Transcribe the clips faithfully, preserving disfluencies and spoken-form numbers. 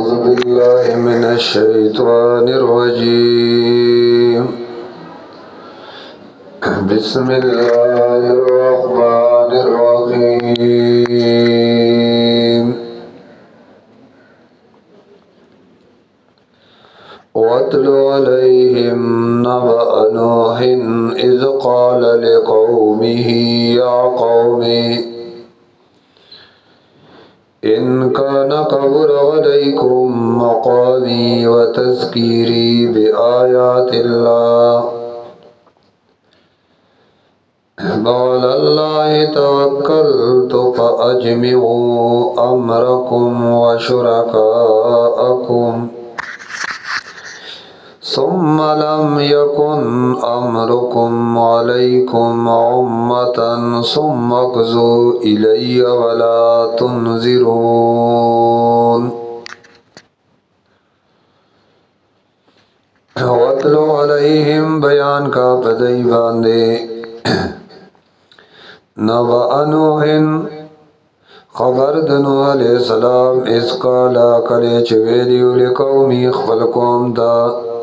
أعوذ بالله من الشيطان الرجيم. بسم الله الرحمن الرحيم. واتل عليهم نبأ نوح إذ قال لقومه يا قوم إن كان كبر عليكم مقامي وتذكيري بآيات الله وعلى الله توكلت فأجمعوا أمركم وشركاءكم ثم لم يكن أمركم عليكم أمة ثم اقضوا إلي ولا تنظرون. واتل عليهم بیان کا پدئی باندے نبأ نوح خبر د نوح علیہ السلام اس قالا کلے چویلیو لقومی خپل قوم دا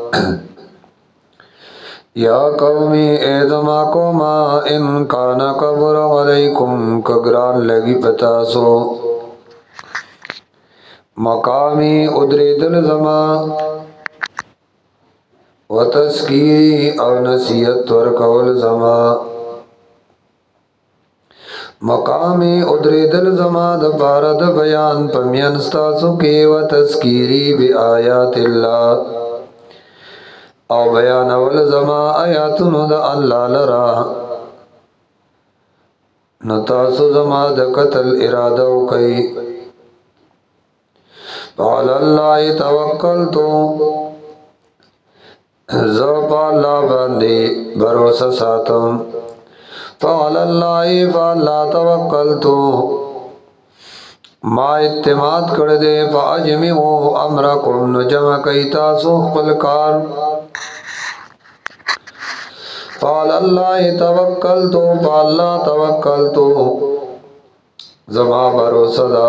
یا قومی ایدما قوما ان کانا کبر علیکم کگران لگی پتاسو مقامی ادری دل زما و تذکیری او نصیحت ورکول زما مقامی ادری دل زما د بارد بیان پمین ستاسو کی و تذکیری بی آیات اللہ او بیان اول زما آیاتونو د اللہ لرا نتاسو زما د قتل ارادو کئی قال اللہ توکلتو زوپا اللہ باندی بروسہ ساتم قال اللہ فاللہ توکلتو ما اعتماد کردے فاجمعو امرکم نجمع کئی تاسو خپل کار قال اللہ توکلتو فاللہ توکلتو زما بروسہ دا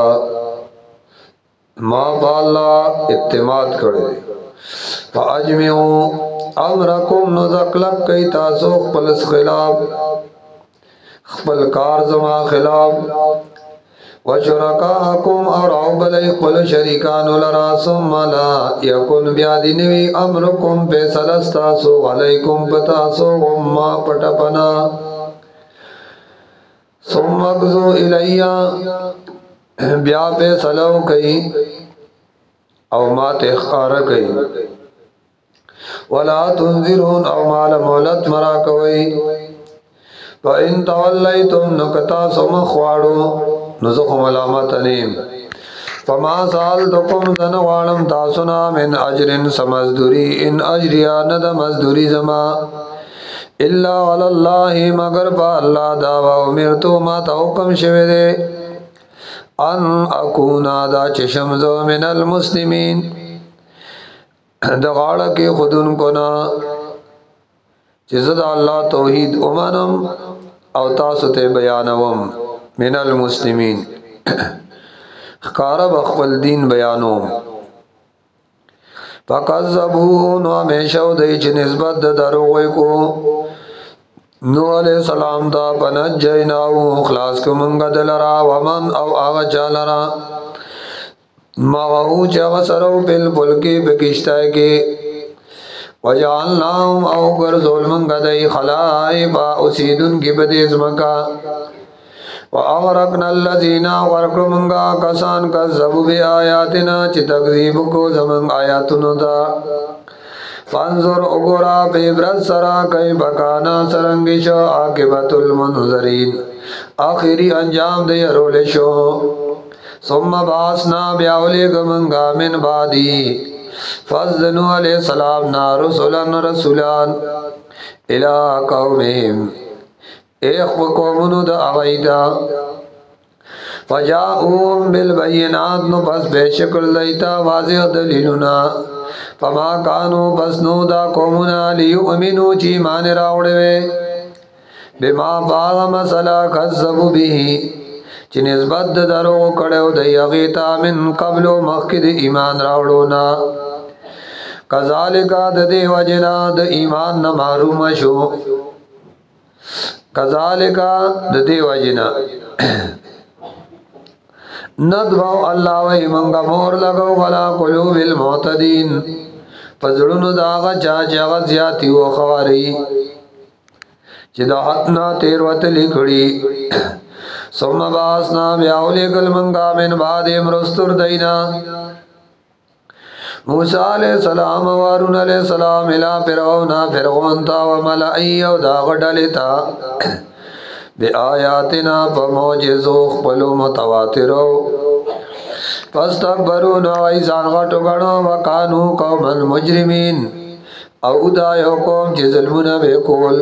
ما فاللہ اعتماد کردے فاجمعو امرکم نزکلک کئی تاسو خپل خلاف خپل کار زما خلاف وشرکاءکم اور عبلی خپل شریکان لرا ثم لا یکن بیادنوی امرکم پیسلستاسو علیکم پتاسو غما پٹپنا ثم اقضو الیا بیا پیسلو کئی او ما تخکار کئی ولا تنذرون او مال مولت مرا کوئی فَإِن تَوَلَّيْتُمْ نُكَتَا سُمَخْوَارُو نُزُخُ مَلَامَتَنِيم فَمَا سَأَلْتُكُمْ زَنَوَانَمْ تَاسُنَا مِنْ عَجْرٍ سَمَزْدُرِي إِنْ أَجْرِيَا نَدَ مَزْدُرِي زَمَا إِلَّا عَلَى اللَّهِ مَغَرْ پَا اللَّهَ دَعْوَا اُمِرْتُ مَا تَحُكَمْ شِوِدِ أَنْ أَكُونَ دَا چشمزو مِنَ الْمُسْلِمِينَ دغاڑا کی خودن کنا چیزد اللہ توحید امانم او تاسو تے بیانوم من المسلمین خکارب اخفل دین بیانوم فقذبون و ہمیشہ دی چی نسبت دروغی کو نوح علیہ السلام دا پنجیناو خلاص کمنگا دلرا ومن او آغا چالرا مغاو چاگا سرو پل پلکی بکشتائی کی وجعلناهم او گر ظلمن گدئی خلائبا اسیدن کی بدیز مکا وَأَغْرَقْنَا الَّذِينَ وَرْقُمُنْگا کسان کذبوا بِآیاتنا چی تکذیب کو زمن آیاتنو دا فانظر اگرا بیبرت سرا کئی بکانا سرنگشو عاقبت المنظرین آخری انجام دی رولشو ثم باسنا بیاولی گمنگا من بعدی فَأَذَّنُوا علیہ السلام نا رسولان رسولان الى قومهم ایخ قومنو دا اغیدا فجاؤهم بالبینات نو بس بے شکل لیتا واضح دلیلنا فما کانو بس نو دا قومنا لیؤمنو چی مان راوڑوے بما باغ مسئلہ کذبو بھی چې نسبت د درو کړو د یغیتا من قبل مخکد ایمان راوړو نا کذالک د دې وجنا د ایمان نه محروم شو کذالک د دې وجنا ندبو الله وی منګه مور لګو غلا قلوب المعتدین پزړونو داغه چا چا زیاتی و خواري چې دا حتنا تیر وته لیکړي ثم باسنا بیاولی کل منگا من بعد امرستر دینا موسیٰ علیہ السلام وارون علیہ السلام الہ فرعونا فرعون تا وملعی و داغ ڈلتا بی آیاتنا فموجزو خپلو متواترو فاستکبرون ویزان غٹو گنو وکانو قوما مجرمین او دایو قوم چی ظلمون بے کول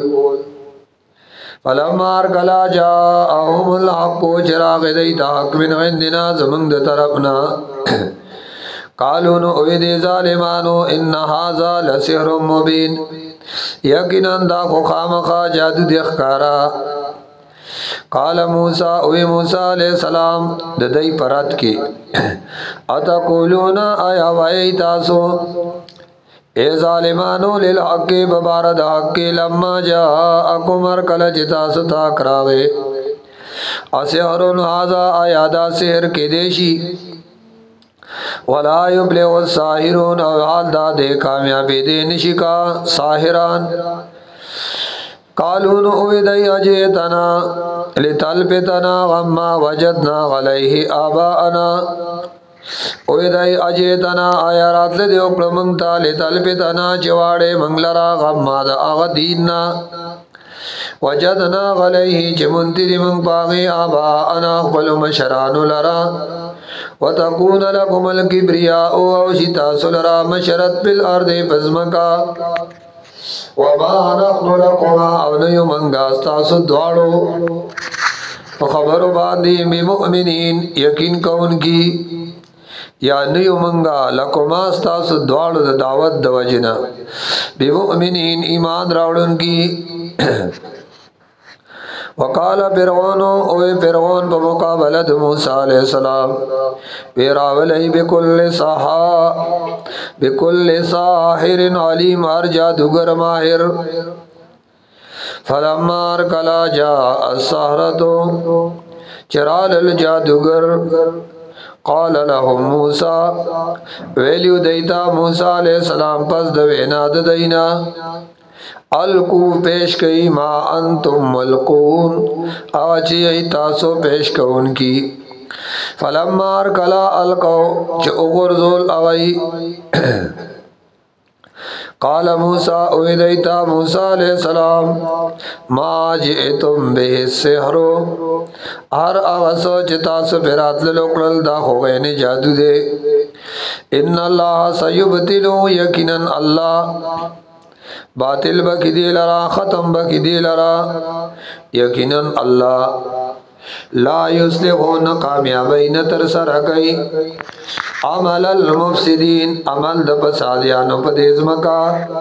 فلما ارکلا جاءهم الحق چراغ دیتا حق من عندنا زمنگ د طرفنا قالوا نو اوید ظالمانو ان هذا لسحر مبین یقینا دا خو خامخا جادو دی ښکارا قال موسی او موسی علیہ السلام د دای پرات کی اتقولون آیا وای تاسو اے ظالمانو للحق ببارد حق لما جاءکم ارکل جتا ستا کراوے اسحرون هذا آیادا سحر کی دیشی ولا یبلغ الساحرون او حال دا دے کامیابی دے نشکا ساحران قالون اویدئی اجیتنا لتلپتنا غما وجدنا غلیه آباءنا اویدئی اجیتنا آیا رات لدے اکڑ منگتا لتلپتنا چواڑے منگلرا غما دا آغا دیننا وجدنا غلیه چمنتی دی منگ پاغی آباءنا اقبل مشرانو لرا وتكون لكم الكبرياء او شتاسو لرا مشرت بالارض پزمکا وما نحن لكما او نیو منگا استاسو دوارو خبرو باندی بمؤمنین یقین کون کی یا نیو منگا لکما استاسو دوارو دا دعوت دا وجنا بمؤمنین ایمان راوڑن کی وقال فرعون او فرعون بمقابلت موسیٰ علیہ السلام پیراولی بکل ساحا بکل ساحر علیم ہر جادوگر ماہر فلما ارکلا جاء السحرتو چرال الجادوگر قال لهم موسیٰ ویلیو دیتا موسیٰ علیہ السلام پس دوینا دینا الکو پیش کئی ما انتم ملقون آچی ای تاسو پیش کون کی فلما ارکلا الکو چه اغرزول اغی قال موسیٰ اویدیتا موسیٰ علیہ السلام ما جئتم بے السحرو ہر اغسو چه تاسو پیرات للوکرل دا خوغین جادو دے ان اللہ سیبتلو یقیناً اللہ باطل بکی دی لرا ختم بکی دی لرا یقینا اللہ لا یصلحون کامیابی نتر سرکی عمل المفسدین عمل د فسادیانو په دې ځمکه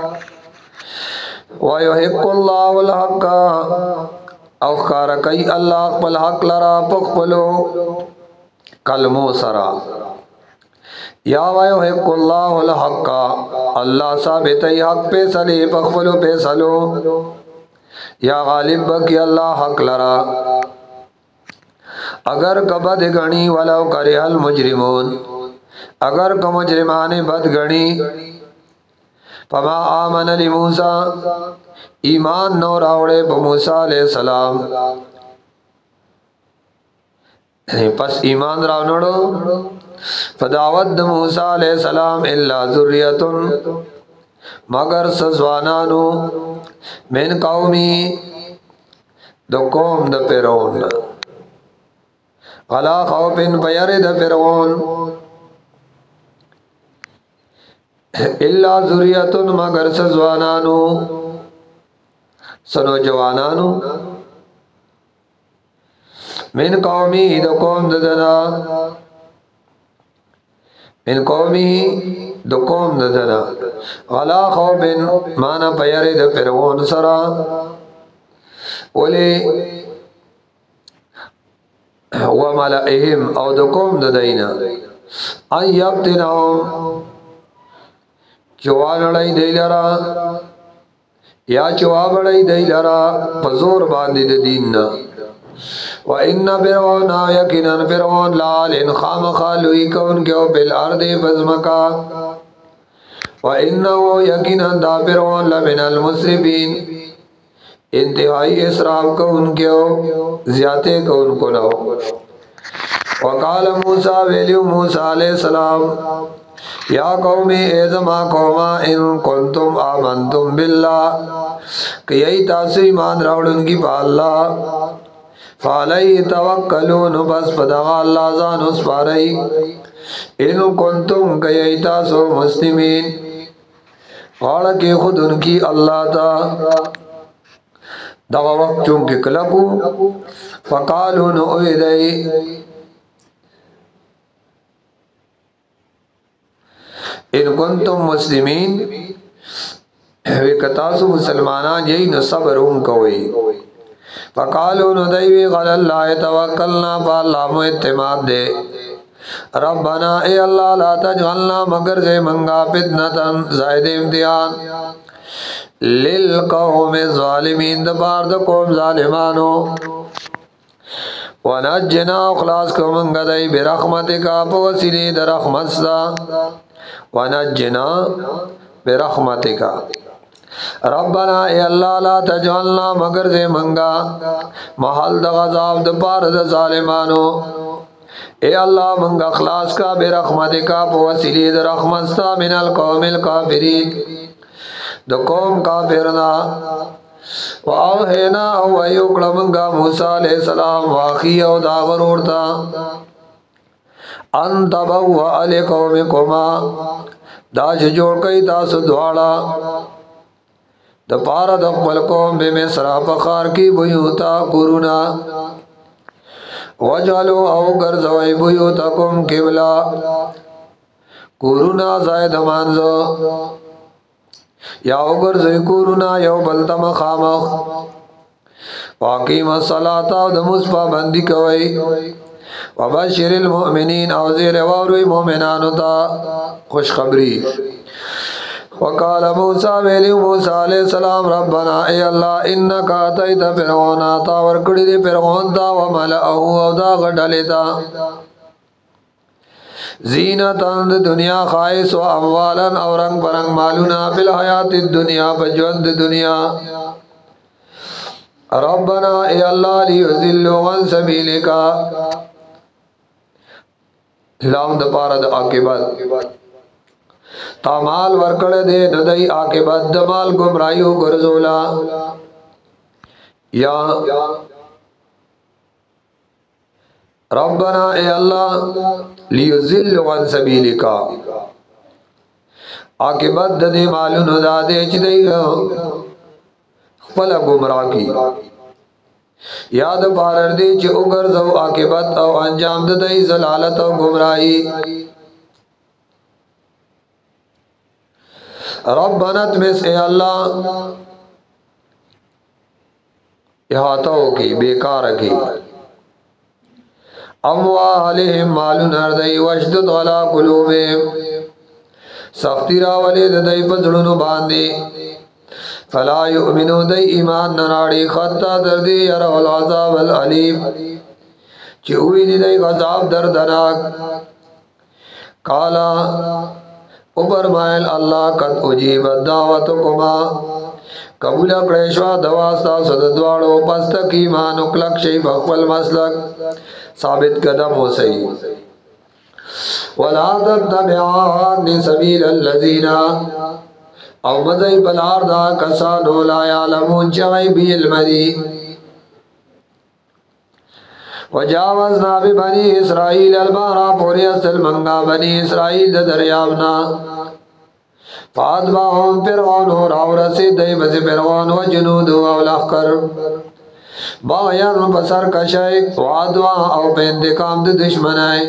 ويحق الله الحق او خار کوي الله خپل حق لرا په خپلو کلمو سرا یا ويحق الله الحق الله ثابت حق په سلی په خپلو په سلو یا غالب بکی الله حق لرا اگر کبد غنی ولو کرے المجرمون اگر کو مجرمان بد غنی فما آمن لموسی ایمان نو راوڑے په موسی علیہ السلام پس ایمان راوڑو فدعوت موسی علیہ السلام الا ذریۃ مگر سزوانانو من قومی دو قوم د فرعون غلا خوفن بیر د فرعون الا ذریۃ مگر سزوانانو سنو جوانانو من قومی دو قوم ددنا من قومی دو قوم ددنا غلا خوفن مانا بیر د فرعون سرا ولی و ملئهم او د قوم د دینا ان یبتنهم چوالړی دی لرا یا چوابړی دی لرا پزور باندې د دین نه و ان فرعون یقینا فرعون لال ان خام خالوی کون کیو بالارض بزمکا و انه یقینا دا فرعون لمن المسرفین انتہائی اسراف کو ان کیو زیادے کو ان کو نو وقال موسیٰ ویلیو موسیٰ علیہ السلام یا قومی ایزما قوما ان کنتم آمنتم باللہ کہ یہی تاثر ایمان راوڑن کی پا اللہ فعلی توکلون بس پدغا اللہ زان اس پارئی ان کنتم کہ یہی تاسو مسلمین غاڑا کی خود ان کی اللہ تا دغا وقت چونکہ کلکو فقالون اویدئی ان کنتم مسلمین وکتاسو مسلمانان یہی نصبر ان کوئی فقالو ندیوی غل اللہ توکلنا پا اللہ مو اعتماد دے ربنا اے اللہ لا تجعلنا مگر سے منگا فتنتن زائد امتحان للقوم الظالمین دبار دا قوم ظالمانو ونجنا اخلاص کو منگا دی برحمتکا پوسیلی در رحمت سا ونجنا برحمتکا ربنا اے اللہ لا تجعلنا مگر سے منگا محل دا غضاب دا پار دا ظالمانو اے اللہ منگا اخلاص کا برحمتکا پوسیلی در رحمت سا من القوم الکافرین دا قوم کافرنا وآوہینا او ایوکڑا منگا موسیٰ علیہ السلام واقعی او دا غرورتا انتبوا علی قومکما دا چھ جوڑ کئی تاسو دوارا دا پارا دا قبل قوم بے مصرا پخار کی بیوتا قرونا وجعلو او گرزوئی بیوتکم قبلا قرونا زائد مانزو یا او گرزوئی قرونا یو بلتا مخامخ واقیم الصلاة دا مصفا بندی کوئی وبشر المؤمنین او زیر واروی مومنانو تا خوشخبری وقال موسیٰ ویلیو موسیٰ علیہ السلام ربنا اے اللہ انکا آتیت فرعون آتا ورکڑی دی فرعون تا وملعہو او دا غڈلی تا زینتاً دنیا خائص و اموالاً او رنگ پرنگ مالونا فی الحیات الدنیا بجوند دنیا ربنا اے اللہ لیوزلو غن سبیلکا لام دا پارا دا عاقبت تامال ورکڑ دے ندائی عاقبت دمال گمرائیو گرزولا یا ربنا اے اللہ لیزل عن سبیلکا عاقبت دے مالو ندا دے چدئی خپل گمراہ کی یاد پارر دی چه اگرزو عاقبت او انجام ددئی زلالت او گمراہی ربنت مس اے اللہ احاطو کی بیکار کی اموالہم مالن اردئی وشدد علا قلوبہم سختی راولی ددئی پزڑنو باندی فلا یؤمنو دی ایمان نراڑی خطا دردی یرو العذاب العلیم چوئی دی غذاب دردناک کالا اوپرمائل اللہ قد اجیبت دعوتکما قبول اکڑیشوا دواستا صددوارو پستک ایمان اکلک شی بخفل مسلک ثابت قدم ہو سی وَلَا تَتَّبِعَانِ سَبِيلَ الَّذِينَ او مزئی بلار دا کسانو لا یعلمون چغی بی المدی وجاوزنا بی بنی اسرائیل البارا پوری اصل منگا بنی اسرائیل دا دریابنا فادباهم فرعون و راو رسید دی بس فرعون و جنودو او لخکر باین بسر کشای وادوا او پہ انتقام دا دشمنائی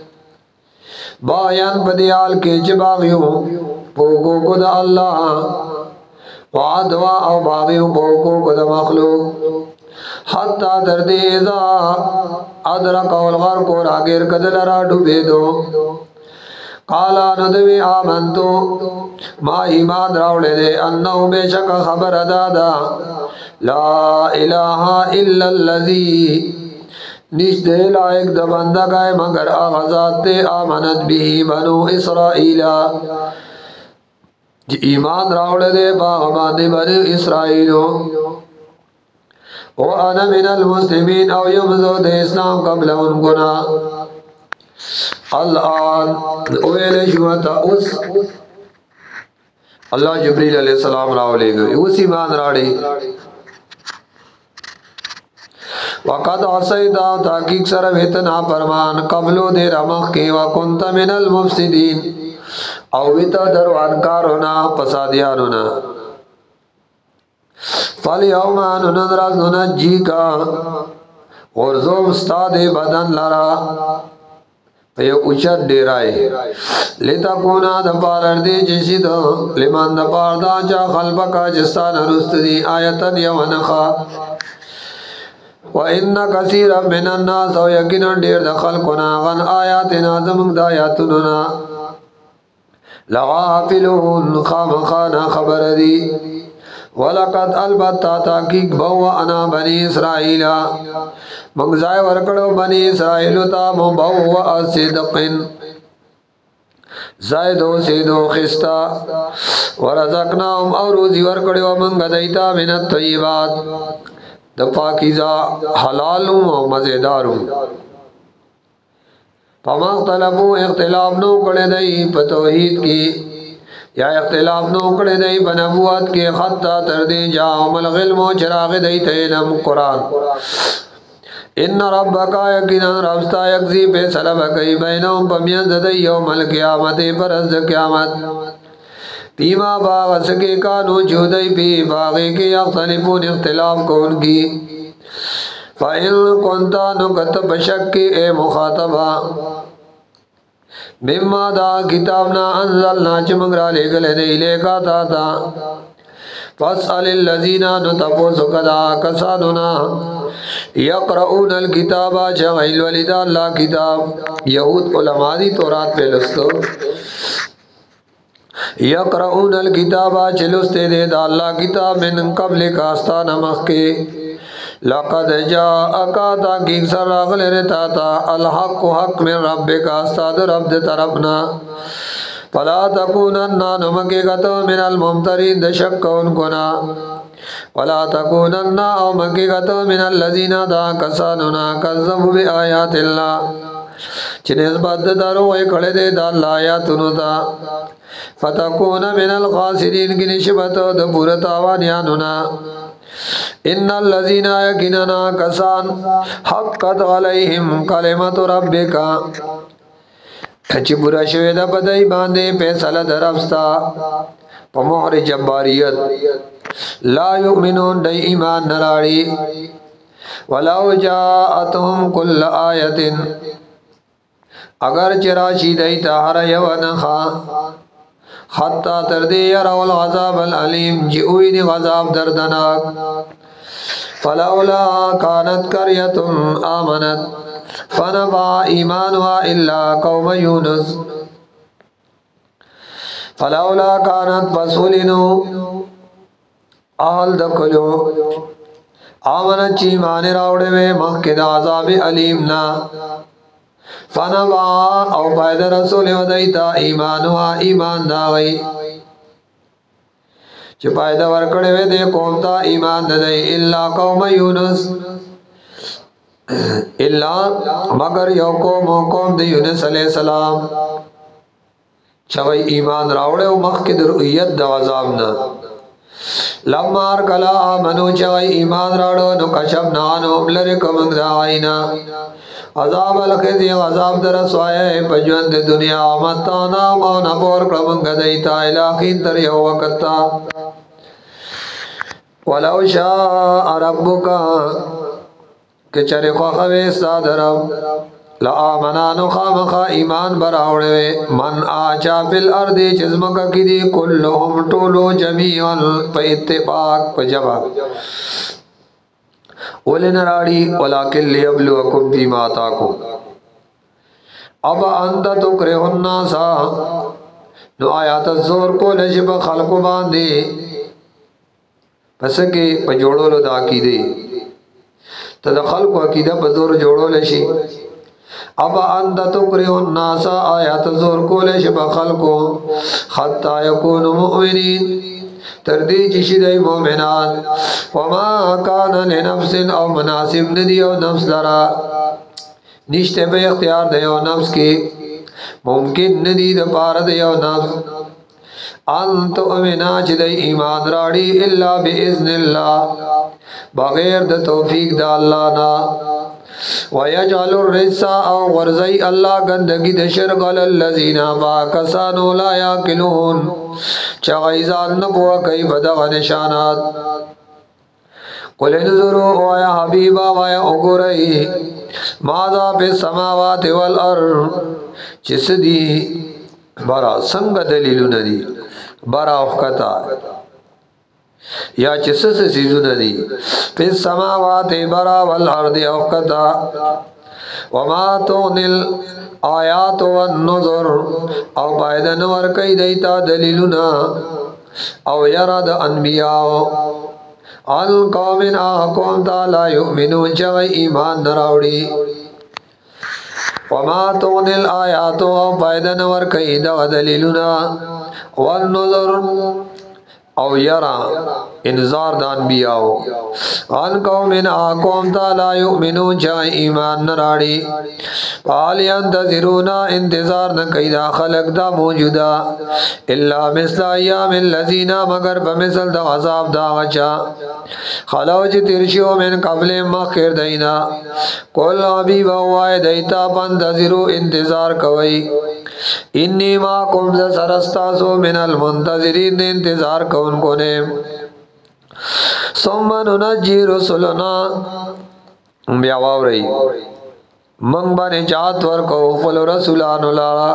باین بدیال کے چباغیو پوکو کو دا اللہ وعدوا او باغیو پوکو کو دا مخلوق حتی تردی اذا ادرک والغرق راگیر کدل را ڈوبیدو قالا ندوی آمنتو ما ایمان راوڑے دے انہو بے شک خبر دادا لا الہ الا اللذی نشت لائق دا بندہ گئے مگر آغازات تے آمنت بھی بنو اسرائیلہ جی ایمان راوڑے دے باغبان بنو اسرائیلو وانا من المسلمین او یمزو دے اسلام قبل ان گنا الان اویل شوتا اس اللہ جبریل علیہ السلام راولے گئے اس ایمان راڑے وقد عصیتا تحقیق سر ویتنا فرمان قبلو دے رمخ کی وکنت من المفسدین او ویتا دروانکارونا پسادیانونا فالیومان ننرز ننجی کا غرزوم استاد بدن لرا پیو اچھت ڈیرائی لیتا کونا دپارر دی جیسی دو لمن دپار دا چا خلبکا جستان رست دی آیتن یونخا وَإِنَّ كَثِيرًا مِنَ النَّاسِ او یقینا ډیر د خلقنا غن آیاتنا زمون د آیاتنا لغافلون خامخانا خبر دی ولقد البتا تحقیق بو انا بنی اسرائیل منگزائے ورکڑو بنی اسرائیل تا مبو صدقن زائدو سیدو خستا ورزقناهم او روزی ورکڑو منگ دیتا من الطیبات د پاکیزا حلالو او مزیدارو فما اختلفو اختلاف نو کڑے دئی پتوحید کی یا اختلاف نو کڑے دئی بنبوت کے خطا تردی جاؤم الغلم و چراغ دی تیلم قرآن ان ربکا یقینا ربستا یکزی پہ سلب کئی بینہم پمیند دی یوم القیامت پرزد قیامت پیما باغ سکے کانو چودئی پی باغے کے اختلفون اختلاف کون کی فَإِن كُنْتَ نُكَتَّ بشکی اے مخاطبہ مما دا کتابنا انزلنا چمگرا لے گلے دے لے کا تا تا فَاسْأَلِ الَّذِينَ نُتَپُو سُکدا کسانونا یقرؤون الکتابا چغیل ولیدہ اللہ کتاب یہود علماء دی تورات پہ لستو یقرؤون الکتابا چلستے دے دا اللہ کتاب من قبل کاستان مخ کے لقد جاءک تحقیق سر راغل رتا تا الحق حق من ربک استاد رب دے طرفنا فلا تکونن نمکے گتو من الممترین د شک ان کنا ولا تکونن او مکے گتو من الذین دا کسانونا کذبوا بآیات اللہ چنسبت درو اے کھڑے دے دا اللہ آیاتونو تا فتکون من الخاسرین کی نسبت د پورا تاوانیانونا ان الذين يقيننا كسان حقت عليهم كلمه ربك چې برا شوی دا بدای باندې فیصله درفستا په مهر جباریت لا يؤمنون د ایمان نراړي ولو جاءتهم كل آیه اگر چراشی دیتا هر یو نخا حتی تردی یرو العذاب العلیم جئوی دی غذاب دردناک فلولا کانت کریت آمنت فنبا ایمانها الا قوم یونس فلولا کانت فسولنو آل دکلو آمنت چی مانی راوڑے میں مخید عذاب علیمنا فنبا او پاید رسول و دیتا ایمانوها ایمان داغی چی پاید ورکڑے وے دے قومتا ایمان دائی اللہ قوم یونس اللہ مگر یو قوم و قوم دی یونس علیہ السلام چوئی ایمان راوڑے و مخید رؤیت دا عذابنا لما ارکلا آمنو چوئی ایمان راوڑو نو کشب نانو لرکمنگ دا آئینا عذاب الخزی عذاب در سوائے پجوند دنیا متانا مونا پور کرمنگ دیتا الہین تر یو وقتا ولو شاء ربکا کہ چرے خواہوے استاد رب لآمنانو خامخا ایمان براوڑے من آچا پی الارضی چزمکا کی دی کلهم طولو جمیعا پا اتفاق پا جبا ولن راڑی ولکن لیبلوکم فیما آتاکم اب انت تکرہ الناسا نو آیات زور کو لجب خلق باندے پس کے پجوڑو لدا کی دے تد خلق عقیدہ بزور جوڑو لشی اب انت تکرہ الناسا آیات زور کو لجب خلقو حتی یکون مؤمنین تردی چشدی مومنان وما کان لنفس او مناسب ندی او نفس لرا نشتے بے اختیار دیو نفس کی ممکن ندی دا پار دیو نفس انتو امنا چدی ایمان راڑی الا بإذن اللہ بغیر دا توفیق دا اللہ نا ویجعل الرسا او غرزی اللہ گندگی دا شرق للذین باکسانو لا یاکلون چغیزان نبوا کئی بدغ نشانات قل انظروا ویا حبیبا ویا اگرئی ماذا پی السماوات والارض چس دی برا سنگ دلیلو ندی برا اخکتا یا چس سیزو ندی پی السماوات برا والارض اخکتا وما تغنل آیات والنظر او بایدن ورکی دیتا دلیلنا او یرد انبیاء القومن آقوم تا لا یؤمنون چغی ایمان نراوڑی وما تغنل آیات او بایدن ورکی دا دلیلنا والنظر او یرا انذار دا انبیاء ان قومن آقوم تا لا یؤمنون چغی ایمان نراڑی قال ينتظرونا انتظار نکی دا خلق دا موجودا الا مثل ایام اللذین مگر بمثل دا عذاب دا غچا خلو چی ترشیو من قبل مخیر دینا کل عبیب ہوای دیتا پنتظرو انتظار کوئی انی ما کم سرستاسو من المنتظرین انتظار کون کونے ثم ننجی رسولنا بیاواو رئی منگ با نجات ورکو خپل رسولانو لارا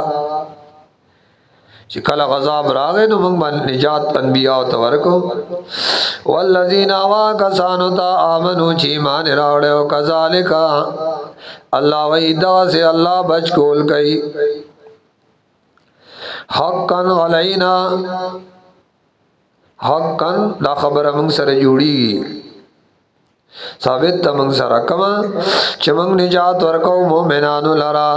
چی کل غذاب راغے نو منگ با نجات انبیاء تورکو والذین آوا کسانو تا آمنو چی ایمان راوڑے و کذالکا اللہ ویدہ سے اللہ بچ کول کئی حقا علینا حقا دا خبر منگ سر جوڑی گی ثابت تا منگ سر کما چی منگ نجات ورکو مومنانو لرا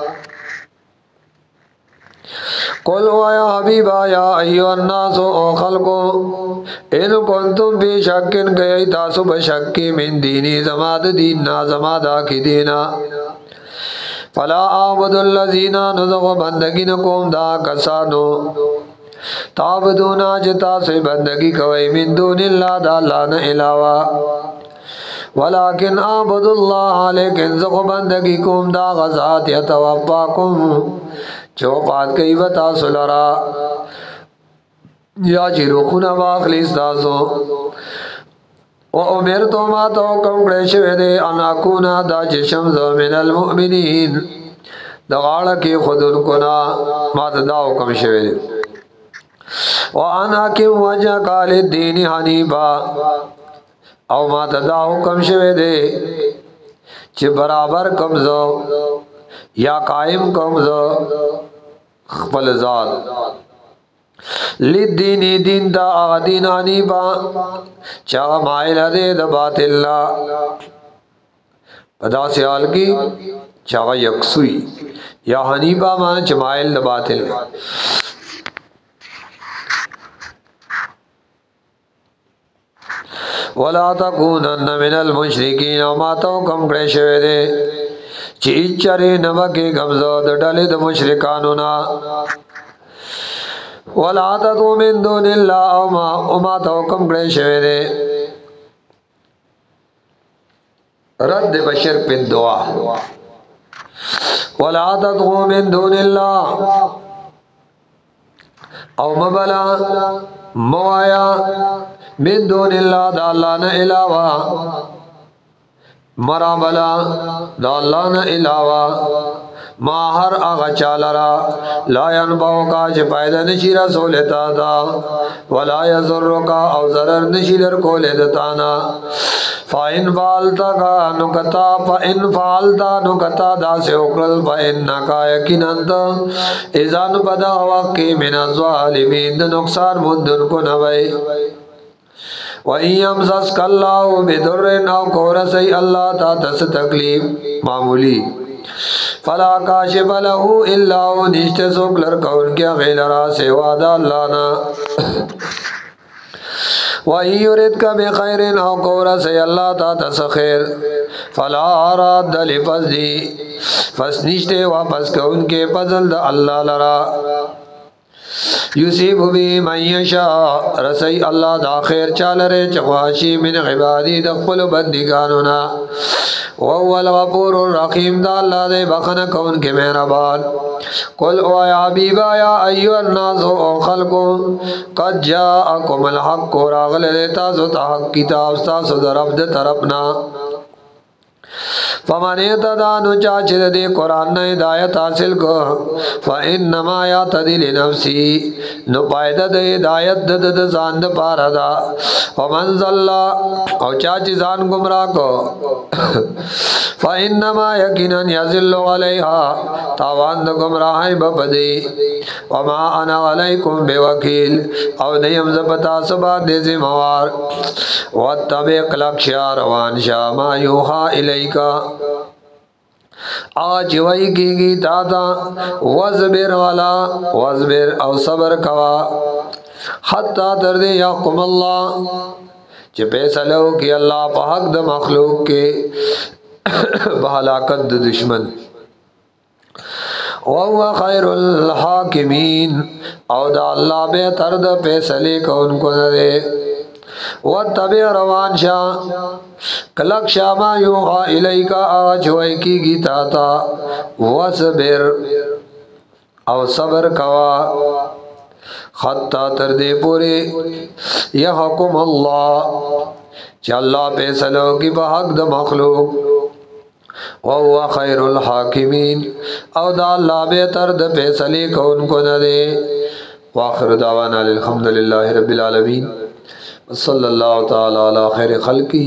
قل وایا حبیبا یا ایو الناسو او خلقو ان کنتم بی شکن گئی تاسو بشکی من دینی زماد دیننا زمادا کی دینا فلا آبد اللذین نزغ بندگی نکوم دا کسانو تابدونا جتا سے بندگی کوئی من دون اللہ دا اللہ نا علاوہ ولیکن آبد اللہ لیکن زغ بندگی کوم دا غزات یتوفاکم چوپات کئی بتا سلرا یا چی روخونا باخلیس داسو و امرتو ما تو کم کڑیشوے دے اناکونا دا چشمز من المؤمنین دغاڑا کی خودن کنا ما دا حکم شوے دے وانا کم وجہ کال الدین حنیبا او ما دا حکم شوے دے چی برابر کمزو یا قائم کمزو خپل ذات لدینی دین دا آغا دین حنیبا چاگا مائل دے دا باطل اللہ پدا سیال کی چاگا یکسوی یا حنیبا مانا چمائل دا باطل ولا تکونن من المشرکین وما تو کم کرے شوے دے چی چرے نمکے گمزو دا ڈلے دا مشرکانونا ولا تدعو من دون اللہ وما وما تو کم کرے شوے دے رد بشر پی دعا ولا تدعو من دون اللہ او مبلا موایا من دون اللہ دا اللہ نا علاوہ مرابلا دا اللہ نا علاوہ ما هر اغا چالرا لا ينبعو کا چه پایده نشی رسول تادا ولا يضرو کا او ضرر نشی لر کول دتانا فَإِنْ فَعَلْتَ کا نکتا فَإِنْ فَعَلْتَ نکتا دا سے اکرل فَإِنَّكَ یقیناً ازان بدا وقی من الظالمین نقصان مندن کو نوئی وَإِنْ يَمْسَسْكَ اللَّهُ بِضُرٍّ او کورسی اللہ تا تس تکلیف معمولی فلا کاشف له الا هو نشتے سوک لرکون کیا غیلرا سیوادا اللہ نا وَإِنْ يُرِدْكَ بِخَيْرٍ او کورسی اللہ تا تس خیر فلا راد لفضلی فس نشتے واپس کون کے فضل دا اللہ لرا یصیب بی من یشاء رسی اللہ دا خیر چالرے چخواشی من عبادی دخل بندگانونا وهو الغفور الرحیم دا اللہ دے بخن کون کے مہربان قل او یا حبیبا یا ایو الناس او خلقو قد جاءکم الحق راغل دیتا سو تحق کتاب ستا سو درب دے طرفنا فمن اهتدى نو چاچ دے قرآن نے ہدایت حاصل کو فانما یهتدی لنفسی نو پایدہ دے ہدایت دد د ځان د پاره دا ومن ضل او چاچ ځان گمراه کو فانما یقینا یذل علیها تاوان د گمراهی بپدی وما انا علیکم بوکیل او نیم زبتا سبا دے ذمہوار واتبع لکشا روان شا ما یوحا الیکا آج وحی کی گی دادا وزبر والا وزبر او صبر کوا حتی تردے یحکم اللہ چھ پیسلو کی اللہ پا حق دا مخلوق کے بہلاکت دا دشمن وَهُوَ خَيْرُ الْحَاكِمِينَ او دا اللہ بہتر دا پیسلے کون کو ندے وَاتَّبِعْ روان شاہ کلک شاما یوحا الیکا آج ہوئی کی گی تاتا وَصْبِرْ او صبر کوا خطا تردے پورے یحکم اللہ چا اللہ پیسلو کی بحق دا مخلوق وَهُوَ خَيْرُ الْحَاكِمِينَ او دا اللہ بہتر دا پیسلے کون کو ندے وآخر دعوانا الحمدللہ رب العالمین صلی اللہ تعالی علی خیر خلقی